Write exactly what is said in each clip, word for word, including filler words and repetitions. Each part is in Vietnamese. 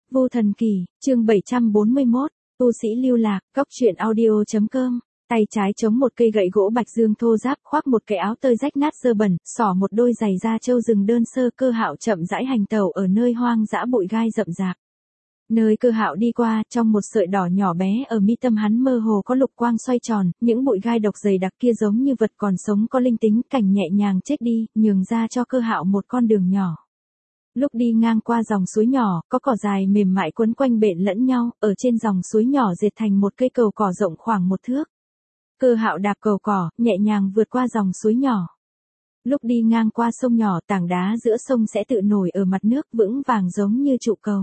Vu Thần Kỳ, chương bảy trăm bốn mươi mốt, tu sĩ lưu lạc, góc truyện audio.com, tay trái chống một cây gậy gỗ bạch dương thô ráp, khoác một cái áo tơi rách nát dơ bẩn, xỏ một đôi giày da trâu rừng đơn sơ. Cơ Hạo chậm rãi hành tẩu ở nơi hoang dã bụi gai rậm rạp. Nơi Cơ Hạo đi qua, trong một sợi đỏ nhỏ bé ở mi tâm hắn mơ hồ có lục quang xoay tròn, những bụi gai độc dày đặc kia giống như vật còn sống có linh tính, cảnh nhẹ nhàng chết đi, nhường ra cho Cơ Hạo một con đường nhỏ. Lúc đi ngang qua dòng suối nhỏ, có cỏ dài mềm mại quấn quanh bện lẫn nhau, ở trên dòng suối nhỏ dệt thành một cây cầu cỏ rộng khoảng một thước. Cơ Hạo đạp cầu cỏ, nhẹ nhàng vượt qua dòng suối nhỏ. Lúc đi ngang qua sông nhỏ, tảng đá giữa sông sẽ tự nổi ở mặt nước vững vàng giống như trụ cầu.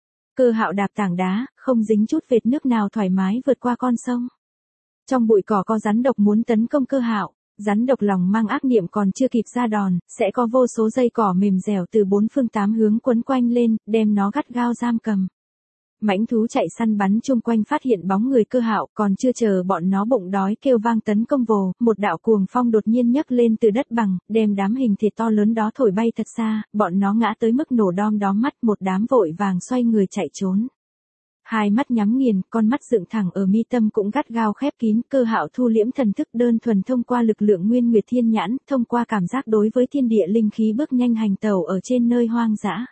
Cơ Hạo đạp tảng đá, không dính chút vệt nước nào, thoải mái vượt qua con sông. Trong bụi cỏ có rắn độc muốn tấn công Cơ Hạo. Rắn độc lòng mang ác niệm còn chưa kịp ra đòn, sẽ có vô số dây cỏ mềm dẻo từ bốn phương tám hướng quấn quanh lên, đem nó gắt gao giam cầm. Mãnh thú chạy săn bắn chung quanh phát hiện bóng người Cơ Hạo, còn chưa chờ bọn nó bụng đói kêu vang tấn công vồ, một đạo cuồng phong đột nhiên nhấc lên từ đất bằng, đem đám hình thịt to lớn đó thổi bay thật xa, bọn nó ngã tới mức nổ đom đóm mắt, một đám vội vàng xoay người chạy trốn. Hai mắt nhắm nghiền, con mắt dựng thẳng ở mi tâm cũng gắt gao khép kín. Cơ Hạo thu liễm thần thức, đơn thuần thông qua lực lượng Nguyên Nguyệt Thiên Nhãn, thông qua cảm giác đối với thiên địa linh khí bước nhanh hành tẩu ở trên nơi hoang dã.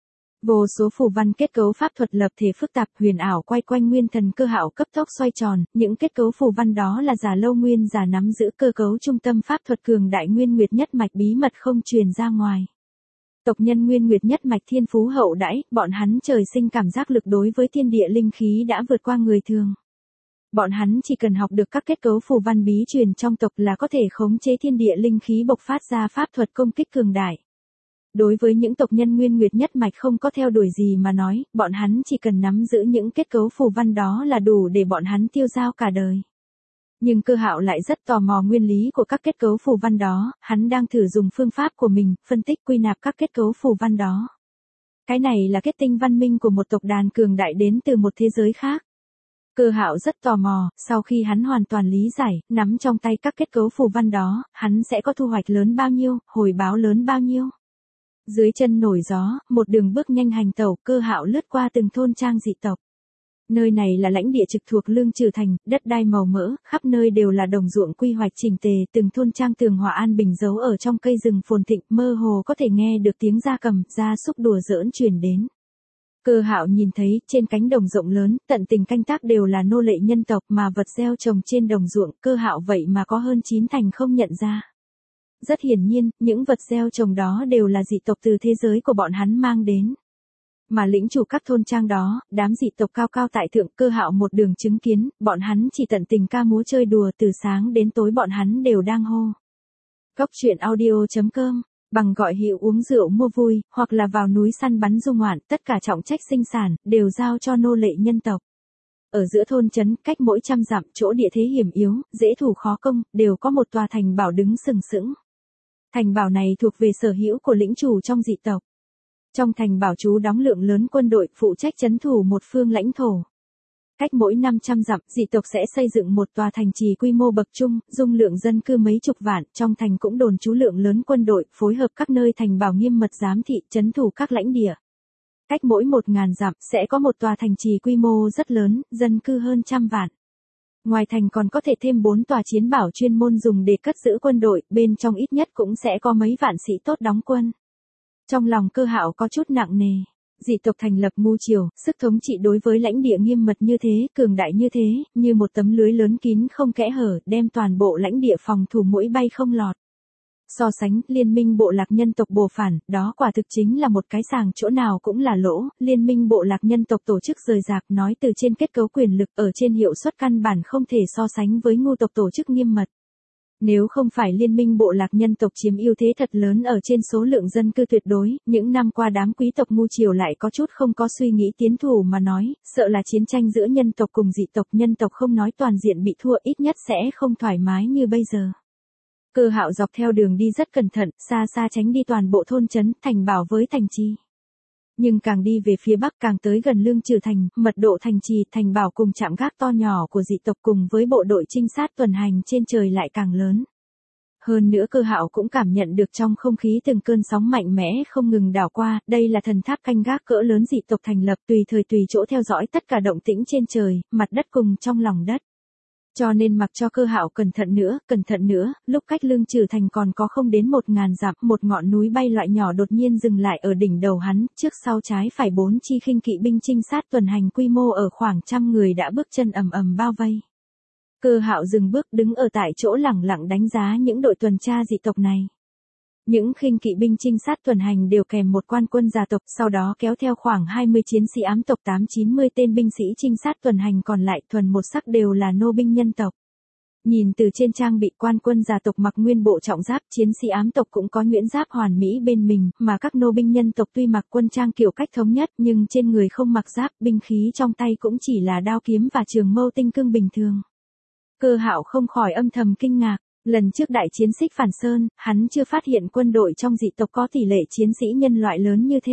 Vô số phù văn kết cấu pháp thuật lập thể phức tạp huyền ảo quay quanh nguyên thần Cơ Hạo cấp tốc xoay tròn, những kết cấu phù văn đó là Già Lâu Nguyên Già nắm giữ cơ cấu trung tâm pháp thuật cường đại Nguyên Nguyệt nhất mạch bí mật không truyền ra ngoài. Tộc nhân Nguyên Nguyệt nhất mạch thiên phú hậu đãi, bọn hắn trời sinh cảm giác lực đối với thiên địa linh khí đã vượt qua người thường. Bọn hắn chỉ cần học được các kết cấu phù văn bí truyền trong tộc là có thể khống chế thiên địa linh khí bộc phát ra pháp thuật công kích cường đại. Đối với những tộc nhân Nguyên Nguyệt nhất mạch không có theo đuổi gì mà nói, bọn hắn chỉ cần nắm giữ những kết cấu phù văn đó là đủ để bọn hắn tiêu dao cả đời. Nhưng Cơ Hạo lại rất tò mò nguyên lý của các kết cấu phù văn đó, hắn đang thử dùng phương pháp của mình, phân tích quy nạp các kết cấu phù văn đó. Cái này là kết tinh văn minh của một tộc đàn cường đại đến từ một thế giới khác. Cơ Hạo rất tò mò, sau khi hắn hoàn toàn lý giải, nắm trong tay các kết cấu phù văn đó, hắn sẽ có thu hoạch lớn bao nhiêu, hồi báo lớn bao nhiêu. Dưới chân nổi gió, một đường bước nhanh hành tẩu, Cơ Hạo lướt qua từng thôn trang dị tộc. Nơi này là lãnh địa trực thuộc Lương Trừ Thành, đất đai màu mỡ, khắp nơi đều là đồng ruộng quy hoạch chỉnh tề, từng thôn trang tường hòa an bình giấu ở trong cây rừng phồn thịnh, mơ hồ có thể nghe được tiếng gia cầm, gia súc đùa giỡn truyền đến. Cơ Hạo nhìn thấy, trên cánh đồng rộng lớn, tận tình canh tác đều là nô lệ nhân tộc, mà vật gieo trồng trên đồng ruộng, Cơ Hạo vậy mà có hơn chín thành không nhận ra. Rất hiển nhiên, những vật gieo trồng đó đều là dị tộc từ thế giới của bọn hắn mang đến. Mà lĩnh chủ các thôn trang đó, đám dị tộc cao cao tại thượng, Cơ Hạo một đường chứng kiến, bọn hắn chỉ tận tình ca múa chơi đùa, từ sáng đến tối bọn hắn đều đang hô. Góc truyện audio.com, bằng gọi hiệu uống rượu mua vui, hoặc là vào núi săn bắn du ngoạn, tất cả trọng trách sinh sản, đều giao cho nô lệ nhân tộc. Ở giữa thôn trấn, cách mỗi trăm dặm, chỗ địa thế hiểm yếu, dễ thủ khó công, đều có một tòa thành bảo đứng sừng sững. Thành bảo này thuộc về sở hữu của lĩnh chủ trong dị tộc. Trong thành bảo trú đóng lượng lớn quân đội, phụ trách trấn thủ một phương lãnh thổ. Cách mỗi năm trăm dặm, dị tộc sẽ xây dựng một tòa thành trì quy mô bậc trung, dung lượng dân cư mấy chục vạn, trong thành cũng đồn trú lượng lớn quân đội, phối hợp các nơi thành bảo nghiêm mật giám thị, trấn thủ các lãnh địa. Cách mỗi một ngàn dặm, sẽ có một tòa thành trì quy mô rất lớn, dân cư hơn trăm vạn. Ngoài thành còn có thể thêm bốn tòa chiến bảo chuyên môn dùng để cất giữ quân đội, bên trong ít nhất cũng sẽ có mấy vạn sĩ tốt đóng quân. Trong lòng Cơ Hạo có chút nặng nề. Dị tộc thành lập mưu triều, sức thống trị đối với lãnh địa nghiêm mật như thế, cường đại như thế, như một tấm lưới lớn kín không kẽ hở, đem toàn bộ lãnh địa phòng thủ mũi bay không lọt. So sánh, liên minh bộ lạc nhân tộc Bồ Phản, đó quả thực chính là một cái sàng, chỗ nào cũng là lỗ. Liên minh bộ lạc nhân tộc tổ chức rời rạc, nói từ trên kết cấu quyền lực, ở trên hiệu suất căn bản không thể so sánh với ngu tộc tổ chức nghiêm mật. Nếu không phải liên minh bộ lạc nhân tộc chiếm ưu thế thật lớn ở trên số lượng dân cư tuyệt đối, những năm qua đám quý tộc ngu triều lại có chút không có suy nghĩ tiến thủ mà nói, sợ là chiến tranh giữa nhân tộc cùng dị tộc, nhân tộc không nói toàn diện bị thua, ít nhất sẽ không thoải mái như bây giờ. Cơ Hạo dọc theo đường đi rất cẩn thận, xa xa tránh đi toàn bộ thôn trấn, thành bảo với thành trì. Nhưng càng đi về phía bắc càng tới gần Lương Trừ Thành, mật độ thành trì, thành bảo cùng trạm gác to nhỏ của dị tộc cùng với bộ đội trinh sát tuần hành trên trời lại càng lớn. Hơn nữa Cơ Hạo cũng cảm nhận được trong không khí từng cơn sóng mạnh mẽ không ngừng đảo qua, đây là thần tháp canh gác cỡ lớn dị tộc thành lập tùy thời tùy chỗ theo dõi tất cả động tĩnh trên trời, mặt đất cùng trong lòng đất. Cho nên mặc cho Cơ Hạo cẩn thận nữa, cẩn thận nữa, lúc cách Lương Trừ Thành còn có không đến một ngàn dặm, một ngọn núi bay loại nhỏ đột nhiên dừng lại ở đỉnh đầu hắn, trước sau trái phải bốn chi khinh kỵ binh trinh sát tuần hành quy mô ở khoảng trăm người đã bước chân ầm ầm bao vây. Cơ Hạo dừng bước đứng ở tại chỗ lẳng lặng đánh giá những đội tuần tra dị tộc này. Những khinh kỵ binh trinh sát tuần hành đều kèm một quan quân gia tộc, sau đó kéo theo khoảng hai mươi chiến sĩ ám tộc tám chín mươi tên binh sĩ trinh sát tuần hành còn lại thuần một sắc đều là nô binh nhân tộc. Nhìn từ trên trang bị quan quân gia tộc mặc nguyên bộ trọng giáp, chiến sĩ ám tộc cũng có nhuyễn giáp hoàn mỹ bên mình, mà các nô binh nhân tộc tuy mặc quân trang kiểu cách thống nhất nhưng trên người không mặc giáp, binh khí trong tay cũng chỉ là đao kiếm và trường mâu tinh cương bình thường. Cơ Hạo không khỏi âm thầm kinh ngạc. Lần trước đại chiến Xích Phản Sơn, hắn chưa phát hiện quân đội trong dị tộc có tỷ lệ chiến sĩ nhân loại lớn như thế.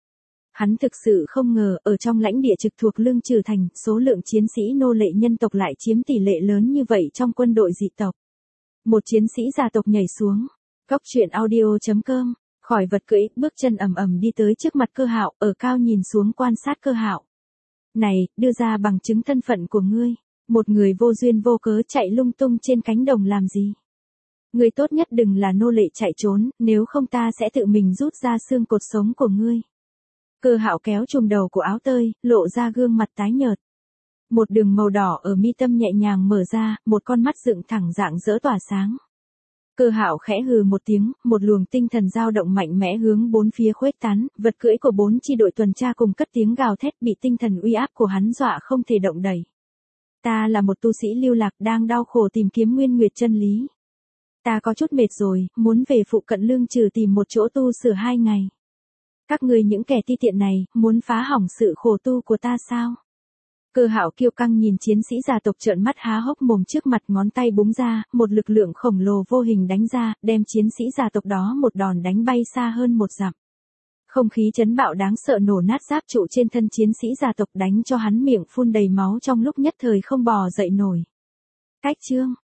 Hắn thực sự không ngờ, ở trong lãnh địa trực thuộc Lương Trừ Thành, số lượng chiến sĩ nô lệ nhân tộc lại chiếm tỷ lệ lớn như vậy trong quân đội dị tộc. Một chiến sĩ gia tộc nhảy xuống. Góc truyện audio chấm com, khỏi vật cưỡi, bước chân ầm ầm đi tới trước mặt Cơ Hạo, ở cao nhìn xuống quan sát Cơ Hạo. Này, đưa ra bằng chứng thân phận của ngươi. Một người vô duyên vô cớ chạy lung tung trên cánh đồng làm gì? Ngươi tốt nhất đừng là nô lệ chạy trốn, nếu không ta sẽ tự mình rút ra xương cột sống của ngươi. Cơ Hạo kéo chùm đầu của áo tơi, lộ ra gương mặt tái nhợt. Một đường màu đỏ ở mi tâm nhẹ nhàng mở ra, một con mắt dựng thẳng dạng dỡ tỏa sáng. Cơ Hạo khẽ hừ một tiếng, một luồng tinh thần dao động mạnh mẽ hướng bốn phía khuếch tán, vật cưỡi của bốn chi đội tuần tra cùng cất tiếng gào thét bị tinh thần uy áp của hắn dọa không thể động đậy. Ta là một tu sĩ lưu lạc đang đau khổ tìm kiếm nguyên nguyệt chân lý. Ta có chút mệt rồi, muốn về phụ cận Lương Trừ tìm một chỗ tu sửa hai ngày. Các ngươi những kẻ ti tiện này, muốn phá hỏng sự khổ tu của ta sao? Cơ Hạo kiêu căng nhìn chiến sĩ gia tộc trợn mắt há hốc mồm trước mặt, ngón tay búng ra, một lực lượng khổng lồ vô hình đánh ra, đem chiến sĩ gia tộc đó một đòn đánh bay xa hơn một dặm. Không khí chấn bạo đáng sợ nổ nát giáp trụ trên thân chiến sĩ gia tộc đánh cho hắn miệng phun đầy máu trong lúc nhất thời không bò dậy nổi. Cách chương